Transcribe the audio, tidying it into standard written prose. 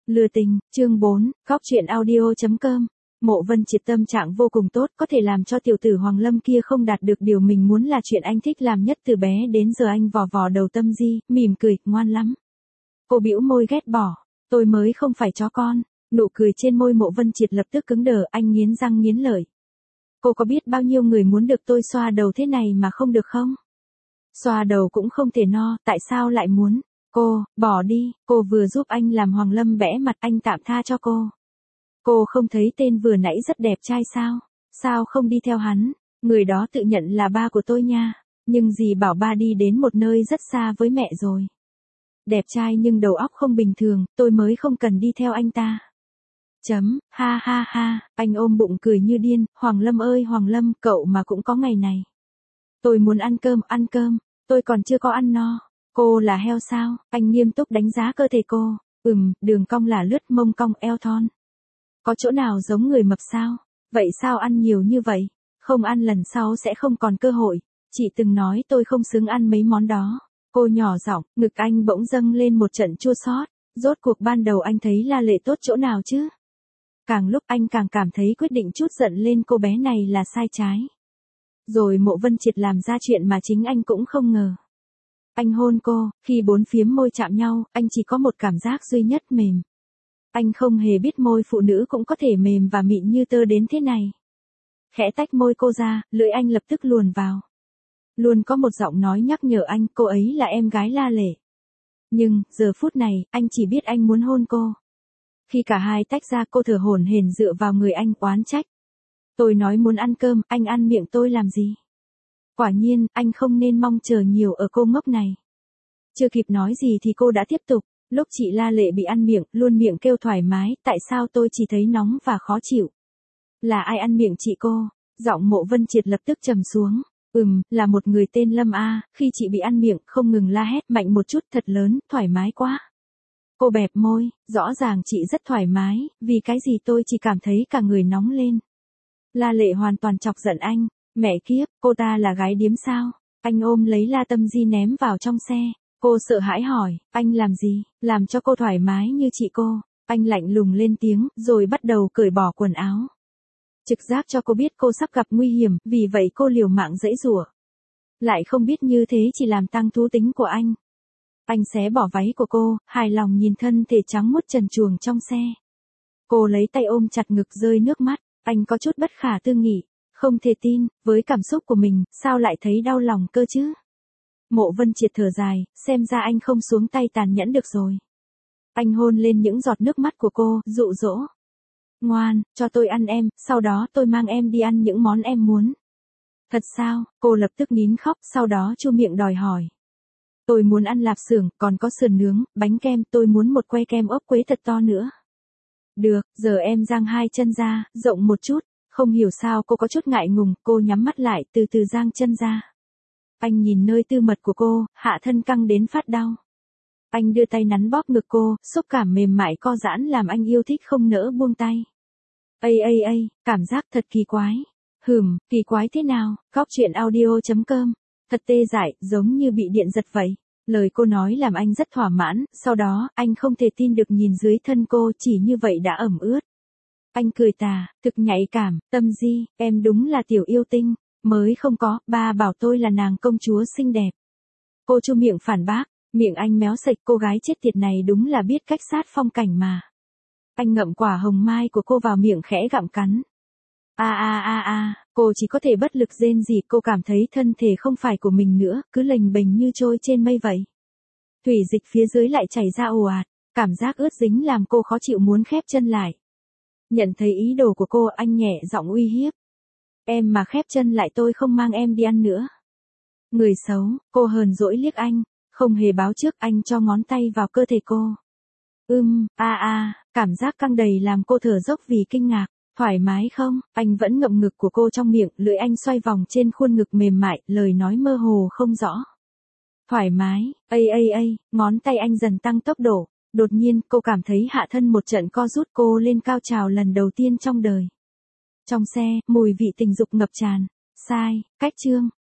Lừa tình, chương 4, Góc truyện audio.com. Mộ Vân Triệt tâm trạng vô cùng tốt, có thể làm cho tiểu tử Hoàng Lâm kia không đạt được điều mình muốn là chuyện anh thích làm nhất từ bé đến giờ. Anh vò vò đầu Tâm Di, mỉm cười, ngoan lắm. Cô bĩu môi ghét bỏ, tôi mới không phải chó con. Nụ cười trên môi Mộ Vân Triệt lập tức cứng đờ, anh nghiến răng nghiến lợi. Cô có biết bao nhiêu người muốn được tôi xoa đầu thế này mà không được không? Xoa đầu cũng không thể no, tại sao lại muốn? Cô, bỏ đi, cô vừa giúp anh làm Hoàng Lâm bẽ mặt, anh tạm tha cho cô. Cô không thấy tên vừa nãy rất đẹp trai sao? Sao không đi theo hắn? Người đó tự nhận là ba của tôi nha. Nhưng dì bảo ba đi đến một nơi rất xa với mẹ rồi. Đẹp trai nhưng đầu óc không bình thường, tôi mới không cần đi theo anh ta. Ha ha ha, anh ôm bụng cười như điên, Hoàng Lâm ơi Hoàng Lâm, cậu mà cũng có ngày này. Tôi muốn ăn cơm, tôi còn chưa có ăn no. Cô là heo sao? Anh nghiêm túc đánh giá cơ thể cô. Đường cong là lướt, mông cong, eo thon. Có chỗ nào giống người mập sao? Vậy sao ăn nhiều như vậy? Không ăn lần sau sẽ không còn cơ hội. Chị từng nói tôi không xứng ăn mấy món đó. Cô nhỏ giọng, ngực anh bỗng dâng lên một trận chua xót. Rốt cuộc ban đầu anh thấy La Lệ tốt chỗ nào chứ? Càng lúc anh càng cảm thấy quyết định chút giận lên cô bé này là sai trái. Rồi Mộ Vân Triệt làm ra chuyện mà chính anh cũng không ngờ. Anh hôn cô, khi bốn phiếm môi chạm nhau, anh chỉ có một cảm giác duy nhất, mềm. Anh không hề biết môi phụ nữ cũng có thể mềm và mịn như tơ đến thế này. Khẽ tách môi cô ra, lưỡi anh lập tức luồn vào. Luôn có một giọng nói nhắc nhở anh, cô ấy là em gái La Lệ. Nhưng, giờ phút này, anh chỉ biết anh muốn hôn cô. Khi cả hai tách ra, cô thở hổn hển dựa vào người anh, oán trách. Tôi nói muốn ăn cơm, anh ăn miệng tôi làm gì? Quả nhiên, anh không nên mong chờ nhiều ở cô ngốc này. Chưa kịp nói gì thì cô đã tiếp tục. Lúc chị La Lệ bị ăn miệng, luôn miệng kêu thoải mái, tại sao tôi chỉ thấy nóng và khó chịu? Là ai ăn miệng chị cô? Giọng Mộ Vân Triệt lập tức trầm xuống. Là một người tên Lâm A, khi chị bị ăn miệng, không ngừng la hét mạnh một chút, thật lớn, thoải mái quá. Cô bẹp môi, rõ ràng chị rất thoải mái, vì cái gì tôi chỉ cảm thấy cả người nóng lên. La Lệ hoàn toàn chọc giận anh, mẹ kiếp, cô ta là gái điếm sao? Anh ôm lấy La Tâm Di ném vào trong xe. Cô sợ hãi hỏi, anh làm gì, làm cho cô thoải mái như chị cô. Anh lạnh lùng lên tiếng, rồi bắt đầu cởi bỏ quần áo. Trực giác cho cô biết cô sắp gặp nguy hiểm, vì vậy cô liều mạng giãy giụa. Lại không biết như thế chỉ làm tăng thú tính của anh. Anh xé bỏ váy của cô, hài lòng nhìn thân thể trắng muốt trần truồng trong xe. Cô lấy tay ôm chặt ngực rơi nước mắt, anh có chút bất khả tư nghị, không thể tin, với cảm xúc của mình, sao lại thấy đau lòng cơ chứ? Mộ Vân Triệt thở dài, xem ra anh không xuống tay tàn nhẫn được rồi. Anh hôn lên những giọt nước mắt của cô, dụ dỗ. Ngoan, cho tôi ăn em, sau đó tôi mang em đi ăn những món em muốn. Thật sao? Cô lập tức nín khóc, sau đó chu miệng đòi hỏi. Tôi muốn ăn lạp xưởng, còn có sườn nướng, bánh kem, tôi muốn một que kem ốp quế thật to nữa. Được, giờ em dang hai chân ra, rộng một chút. Không hiểu sao cô có chút ngại ngùng, cô nhắm mắt lại, từ từ dang chân ra. Anh nhìn nơi tư mật của cô, hạ thân căng đến phát đau. Anh đưa tay nắn bóp ngực cô, xúc cảm mềm mại co giãn làm anh yêu thích không nỡ buông tay. Cảm giác thật kỳ quái. Kỳ quái thế nào? Góc truyện audio.com. Thật tê dại, giống như bị điện giật vậy. Lời cô nói làm anh rất thỏa mãn, sau đó, anh không thể tin được nhìn dưới thân cô, chỉ như vậy đã ẩm ướt. Anh cười tà, thực nhạy cảm, Tâm Di, em đúng là tiểu yêu tinh. Mới không có, ba bảo tôi là nàng công chúa xinh đẹp. Cô chu miệng phản bác, miệng anh méo sạch, cô gái chết tiệt này đúng là biết cách sát phong cảnh mà. Anh ngậm quả hồng mai của cô vào miệng khẽ gặm cắn. Cô chỉ có thể bất lực rên rỉ, cô cảm thấy thân thể không phải của mình nữa, cứ lềnh bềnh như trôi trên mây vậy. Thủy dịch phía dưới lại chảy ra ồ ạt, cảm giác ướt dính làm cô khó chịu muốn khép chân lại. Nhận thấy ý đồ của cô, anh nhẹ giọng uy hiếp. Em mà khép chân lại tôi không mang em đi ăn nữa. Người xấu, cô hờn dỗi liếc anh, không hề báo trước anh cho ngón tay vào cơ thể cô. Cảm giác căng đầy làm cô thở dốc vì kinh ngạc. Thoải mái không? Anh vẫn ngậm ngực của cô trong miệng, lưỡi anh xoay vòng trên khuôn ngực mềm mại, lời nói mơ hồ không rõ. Thoải mái, ngón tay anh dần tăng tốc độ. Đột nhiên, cô cảm thấy hạ thân một trận co rút, cô lên cao trào lần đầu tiên trong đời. Trong xe, mùi vị tình dục ngập tràn. Sai, cách chương.